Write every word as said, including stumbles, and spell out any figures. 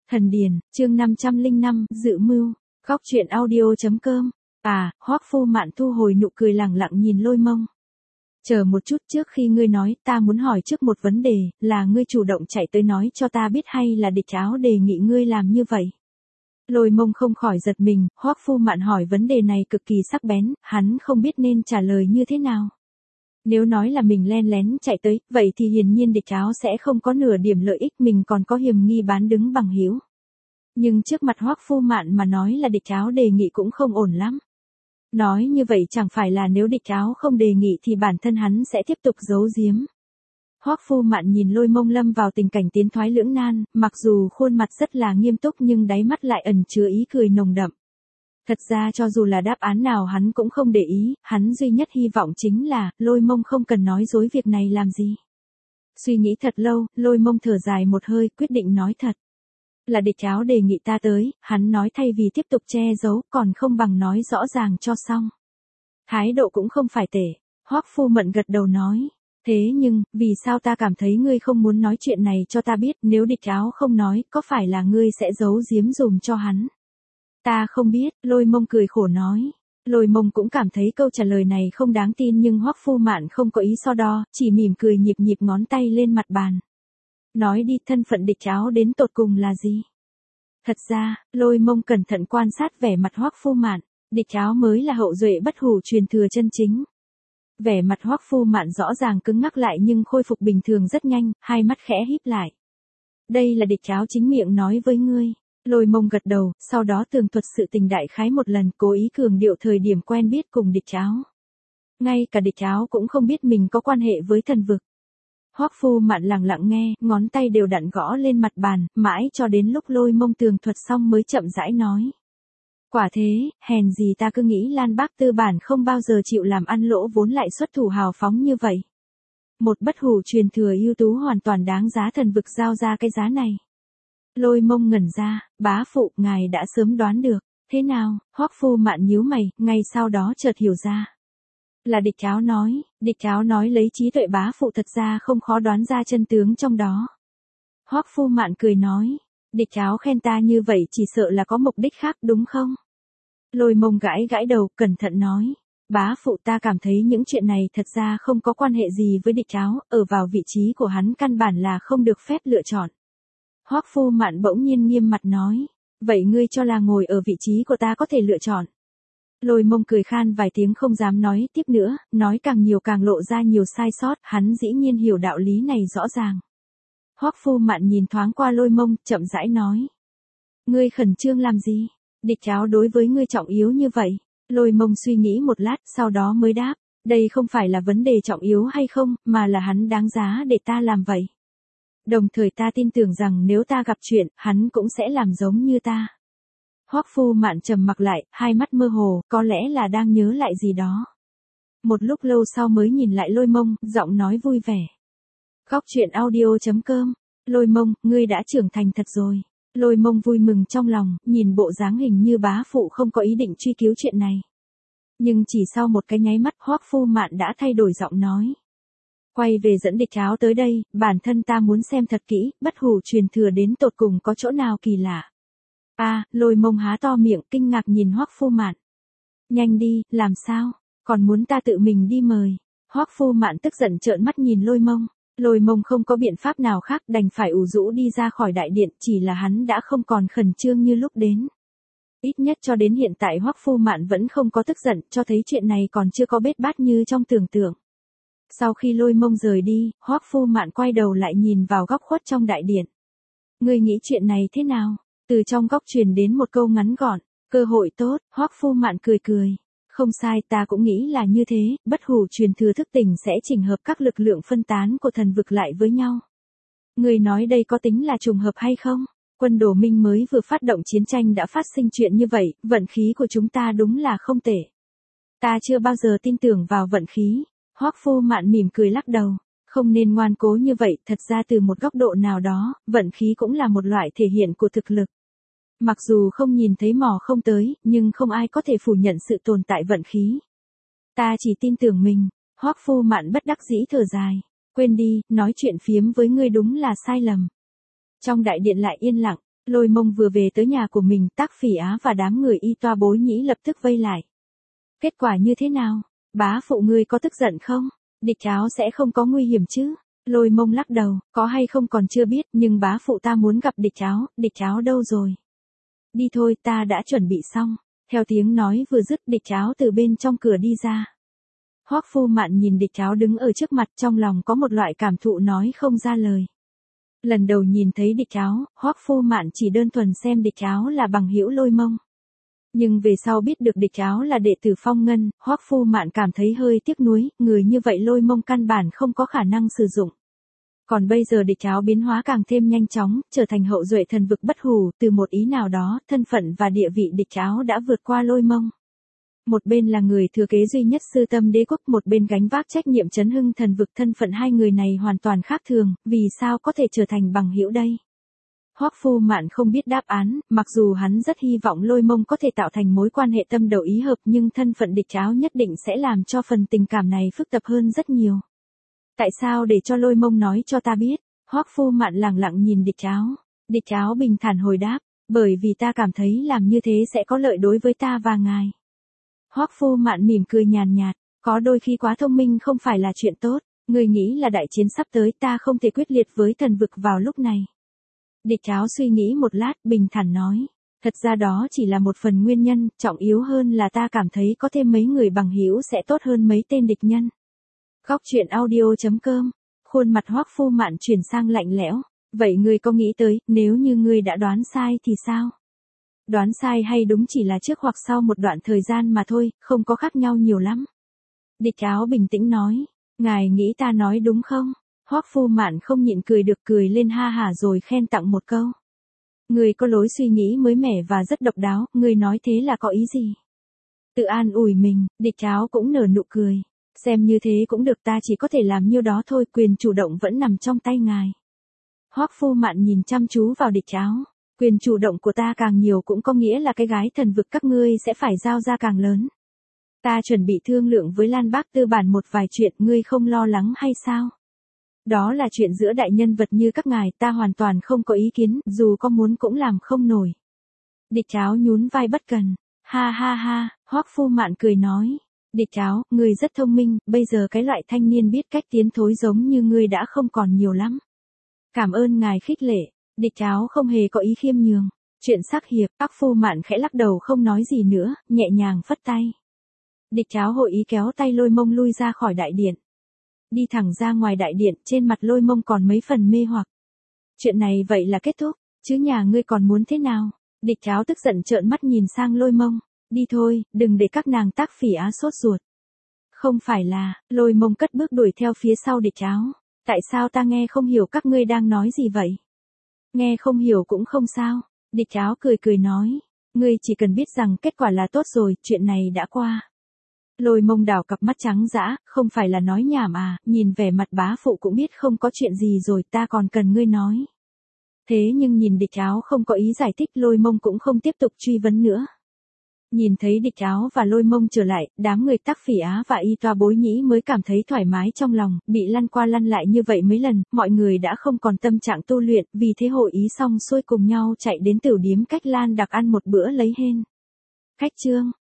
Thần Điền, chương năm trăm lẻ năm, dự mưu, góc truyện audio.com. À, Hoắc Phu Mạn thu hồi nụ cười lẳng lặng nhìn Lôi Mông. Chờ một chút, trước khi ngươi nói, ta muốn hỏi trước một vấn đề, là ngươi chủ động chạy tới nói cho ta biết hay là địch áo đề nghị ngươi làm như vậy? Lôi Mông không khỏi giật mình, Hoắc Phu Mạn hỏi vấn đề này cực kỳ sắc bén, hắn không biết nên trả lời như thế nào. Nếu nói là mình len lén chạy tới, vậy thì hiển nhiên địch áo sẽ không có nửa điểm lợi ích, mình còn có hiềm nghi bán đứng bằng hữu. Nhưng trước mặt Hoắc Phu Mạn mà nói là địch áo đề nghị cũng không ổn lắm. Nói như vậy chẳng phải là nếu địch áo không đề nghị thì bản thân hắn sẽ tiếp tục giấu giếm. Hoắc Phu Mạn nhìn Lôi Mông lâm vào tình cảnh tiến thoái lưỡng nan, mặc dù khuôn mặt rất là nghiêm túc nhưng đáy mắt lại ẩn chứa ý cười nồng đậm. Thật ra cho dù là đáp án nào hắn cũng không để ý, hắn duy nhất hy vọng chính là, Lôi Mông không cần nói dối việc này làm gì. Suy nghĩ thật lâu, Lôi Mông thở dài một hơi, quyết định nói thật. Là địch áo đề nghị ta tới, hắn nói thay vì tiếp tục che giấu, còn không bằng nói rõ ràng cho xong. Thái độ cũng không phải tệ. Hoắc Phu Mạn gật đầu nói. Thế nhưng, vì sao ta cảm thấy ngươi không muốn nói chuyện này cho ta biết, nếu địch áo không nói, có phải là ngươi sẽ giấu giếm dùm cho hắn? Ta không biết, Lôi Mông cười khổ nói. Lôi Mông cũng cảm thấy câu trả lời này không đáng tin nhưng Hoắc Phu Mạn không có ý so đo, chỉ mỉm cười nhịp nhịp ngón tay lên mặt bàn. Nói đi, thân phận địch áo đến tột cùng là gì? Thật ra, Lôi Mông cẩn thận quan sát vẻ mặt Hoắc Phu Mạn, địch áo mới là hậu duệ bất hủ truyền thừa chân chính. Vẻ mặt Hoắc Phu Mạn rõ ràng cứng ngắc lại nhưng khôi phục bình thường rất nhanh, hai mắt khẽ híp lại. Đây là địch áo chính miệng nói với ngươi. Lôi Mông gật đầu, sau đó tường thuật sự tình đại khái một lần, cố ý cường điệu thời điểm quen biết cùng địch áo. Ngay cả địch áo cũng không biết mình có quan hệ với thần vực. Hoắc Phu Mạn lặng lặng nghe, ngón tay đều đặn gõ lên mặt bàn, mãi cho đến lúc Lôi Mông tường thuật xong mới chậm rãi nói. Quả thế, hèn gì ta cứ nghĩ Lan Bác tư bản không bao giờ chịu làm ăn lỗ vốn lại xuất thủ hào phóng như vậy. Một bất hủ truyền thừa ưu tú hoàn toàn đáng giá thần vực giao ra cái giá này. Lôi Mông ngẩn ra, bá phụ, ngài đã sớm đoán được. Thế nào? Hoắc Phu Mạn nhíu mày, ngay sau đó chợt hiểu ra. Là địch áo nói, địch áo nói lấy trí tuệ bá phụ thật ra không khó đoán ra chân tướng trong đó. Hoắc Phu Mạn cười nói, địch áo khen ta như vậy chỉ sợ là có mục đích khác đúng không? Lôi Mông gãi gãi đầu, cẩn thận nói, bá phụ, ta cảm thấy những chuyện này thật ra không có quan hệ gì với địch áo, ở vào vị trí của hắn căn bản là không được phép lựa chọn. Hoắc Phu Mạn bỗng nhiên nghiêm mặt nói, vậy ngươi cho là ngồi ở vị trí của ta có thể lựa chọn? Lôi Mông cười khan vài tiếng không dám nói tiếp nữa, nói càng nhiều càng lộ ra nhiều sai sót, hắn dĩ nhiên hiểu đạo lý này rõ ràng. Hoắc Phu Mạn nhìn thoáng qua Lôi Mông, chậm rãi nói. Ngươi khẩn trương làm gì? Địch áo đối với ngươi trọng yếu như vậy. Lôi Mông suy nghĩ một lát, sau đó mới đáp, đây không phải là vấn đề trọng yếu hay không, mà là hắn đáng giá để ta làm vậy. Đồng thời ta tin tưởng rằng nếu ta gặp chuyện, hắn cũng sẽ làm giống như ta. Hoắc Phu Mạn trầm mặc lại, hai mắt mơ hồ, có lẽ là đang nhớ lại gì đó. Một lúc lâu sau mới nhìn lại Lôi Mông, giọng nói vui vẻ. Góc truyện audio.com. Lôi Mông, ngươi đã trưởng thành thật rồi. Lôi Mông vui mừng trong lòng, nhìn bộ dáng hình như bá phụ không có ý định truy cứu chuyện này. Nhưng chỉ sau một cái nháy mắt, Hoắc Phu Mạn đã thay đổi giọng nói. Quay về dẫn địch áo tới đây, bản thân ta muốn xem thật kỹ, bất hủ truyền thừa đến tột cùng có chỗ nào kỳ lạ. A, à, Lôi Mông há to miệng, kinh ngạc nhìn Hoắc Phu Mạn. Nhanh đi, làm sao? Còn muốn ta tự mình đi mời? Hoắc Phu Mạn tức giận trợn mắt nhìn Lôi Mông. Lôi Mông không có biện pháp nào khác, đành phải ủ rũ đi ra khỏi đại điện, chỉ là hắn đã không còn khẩn trương như lúc đến. Ít nhất cho đến hiện tại Hoắc Phu Mạn vẫn không có tức giận, cho thấy chuyện này còn chưa có bết bát như trong tưởng tượng. Sau khi Lôi Mông rời đi, Hoắc Phu Mạn quay đầu lại nhìn vào góc khuất trong đại điện. Ngươi nghĩ chuyện này thế nào? Từ trong góc truyền đến một câu ngắn gọn, cơ hội tốt. Hoắc Phu Mạn cười cười. Không sai, ta cũng nghĩ là như thế, bất hủ truyền thừa thức tỉnh sẽ chỉnh hợp các lực lượng phân tán của thần vực lại với nhau. Ngươi nói đây có tính là trùng hợp hay không? Quân Đổ Minh mới vừa phát động chiến tranh đã phát sinh chuyện như vậy, vận khí của chúng ta đúng là không tệ. Ta chưa bao giờ tin tưởng vào vận khí. Hoắc Phu Mạn mỉm cười lắc đầu, không nên ngoan cố như vậy, thật ra từ một góc độ nào đó, vận khí cũng là một loại thể hiện của thực lực. Mặc dù không nhìn thấy mò không tới, nhưng không ai có thể phủ nhận sự tồn tại vận khí. Ta chỉ tin tưởng mình. Hoắc Phu Mạn bất đắc dĩ thở dài, quên đi, nói chuyện phiếm với ngươi đúng là sai lầm. Trong đại điện lại yên lặng, Lôi Mông vừa về tới nhà của mình, Tác Phỉ Á và đám người y toa bối nhĩ lập tức vây lại. Kết quả như thế nào? Bá phụ ngươi có tức giận không? Địch Áo sẽ không có nguy hiểm chứ? Lôi Mông lắc đầu, có hay không còn chưa biết, nhưng bá phụ ta muốn gặp Địch Áo, Địch Áo đâu rồi? Đi thôi, ta đã chuẩn bị xong. Theo tiếng nói vừa dứt, Địch Áo từ bên trong cửa đi ra. Hoắc Phu Mạn nhìn Địch Áo đứng ở trước mặt, trong lòng có một loại cảm thụ nói không ra lời. Lần đầu nhìn thấy Địch Áo, Hoắc Phu Mạn chỉ đơn thuần xem Địch Áo là bằng hữu Lôi Mông. Nhưng về sau biết được Địch Áo là đệ tử Phong Ngân, Hoắc Phu Mạn cảm thấy hơi tiếc nuối, người như vậy Lôi Mông căn bản không có khả năng sử dụng. Còn bây giờ Địch Áo biến hóa càng thêm nhanh chóng, trở thành hậu duệ thần vực bất hủ, từ một ý nào đó, thân phận và địa vị Địch Áo đã vượt qua Lôi Mông. Một bên là người thừa kế duy nhất Sư Tâm Đế Quốc, một bên gánh vác trách nhiệm trấn hưng thần vực, thân phận hai người này hoàn toàn khác thường, vì sao có thể trở thành bằng hữu đây? Hoắc Phu Mạn không biết đáp án, mặc dù hắn rất hy vọng Lôi Mông có thể tạo thành mối quan hệ tâm đầu ý hợp, nhưng thân phận Địch Áo nhất định sẽ làm cho phần tình cảm này phức tạp hơn rất nhiều. Tại sao để cho Lôi Mông nói cho ta biết? Hoắc Phu Mạn lẳng lặng nhìn Địch Áo. Địch Áo bình thản hồi đáp, bởi vì ta cảm thấy làm như thế sẽ có lợi đối với ta và ngài. Hoắc Phu Mạn mỉm cười nhàn nhạt, có đôi khi quá thông minh không phải là chuyện tốt, ngươi nghĩ là đại chiến sắp tới, ta không thể quyết liệt với thần vực vào lúc này. Địch Áo suy nghĩ một lát, bình thản nói, thật ra đó chỉ là một phần nguyên nhân, trọng yếu hơn là ta cảm thấy có thêm mấy người bằng hữu sẽ tốt hơn mấy tên địch nhân. Góc truyện audio chấm com, khuôn mặt Hoắc Phu Mạn chuyển sang lạnh lẽo, vậy ngươi có nghĩ tới, nếu như ngươi đã đoán sai thì sao? Đoán sai hay đúng chỉ là trước hoặc sau một đoạn thời gian mà thôi, không có khác nhau nhiều lắm. Địch Áo bình tĩnh nói, ngài nghĩ ta nói đúng không? Hoắc Phu Mạn không nhịn cười được, cười lên ha hả rồi khen tặng một câu. Ngươi có lối suy nghĩ mới mẻ và rất độc đáo, ngươi nói thế là có ý gì? Tự an ủi mình, Địch Áo cũng nở nụ cười. Xem như thế cũng được, ta chỉ có thể làm nhiêu đó thôi, quyền chủ động vẫn nằm trong tay ngài. Hoắc Phu Mạn nhìn chăm chú vào Địch Áo. Quyền chủ động của ta càng nhiều cũng có nghĩa là cái gái thần vực các ngươi sẽ phải giao ra càng lớn. Ta chuẩn bị thương lượng với Lan Bác Tư Bản một vài chuyện, ngươi không lo lắng hay sao? Đó là chuyện giữa đại nhân vật như các ngài, ta hoàn toàn không có ý kiến, dù có muốn cũng làm không nổi. Địch Áo nhún vai bất cần. Ha ha ha, Hoắc Phu Mạn cười nói. Địch Áo, ngươi rất thông minh, bây giờ cái loại thanh niên biết cách tiến thối giống như ngươi đã không còn nhiều lắm. Cảm ơn ngài khích lệ. Địch Áo không hề có ý khiêm nhường. Chuyện sắc hiệp, Hoắc Phu Mạn khẽ lắc đầu không nói gì nữa, nhẹ nhàng phất tay. Địch Áo hội ý kéo tay Lôi Mông lui ra khỏi đại điện. Đi thẳng ra ngoài đại điện, trên mặt Lôi Mông còn mấy phần mê hoặc. Chuyện này vậy là kết thúc, chứ nhà ngươi còn muốn thế nào? Địch Áo tức giận trợn mắt nhìn sang Lôi Mông. Đi thôi, đừng để các nàng Tác Phỉ Á sốt ruột. Không phải là, Lôi Mông cất bước đuổi theo phía sau Địch Áo. Tại sao ta nghe không hiểu các ngươi đang nói gì vậy? Nghe không hiểu cũng không sao. Địch Áo cười cười nói. Ngươi chỉ cần biết rằng kết quả là tốt rồi, chuyện này đã qua. Lôi Mông đảo cặp mắt trắng dã, không phải là nói nhảm à, nhìn vẻ mặt bá phụ cũng biết không có chuyện gì rồi, ta còn cần ngươi nói. Thế nhưng nhìn Địch Áo không có ý giải thích, Lôi Mông cũng không tiếp tục truy vấn nữa. Nhìn thấy Địch Áo và Lôi Mông trở lại, đám người Tác Phỉ Á và y toa bối nhĩ mới cảm thấy thoải mái trong lòng, bị lăn qua lăn lại như vậy mấy lần, mọi người đã không còn tâm trạng tu luyện, vì thế hội ý xong xuôi cùng nhau chạy đến tửu điếm cách Lan Đặc ăn một bữa lấy hên. Cách chương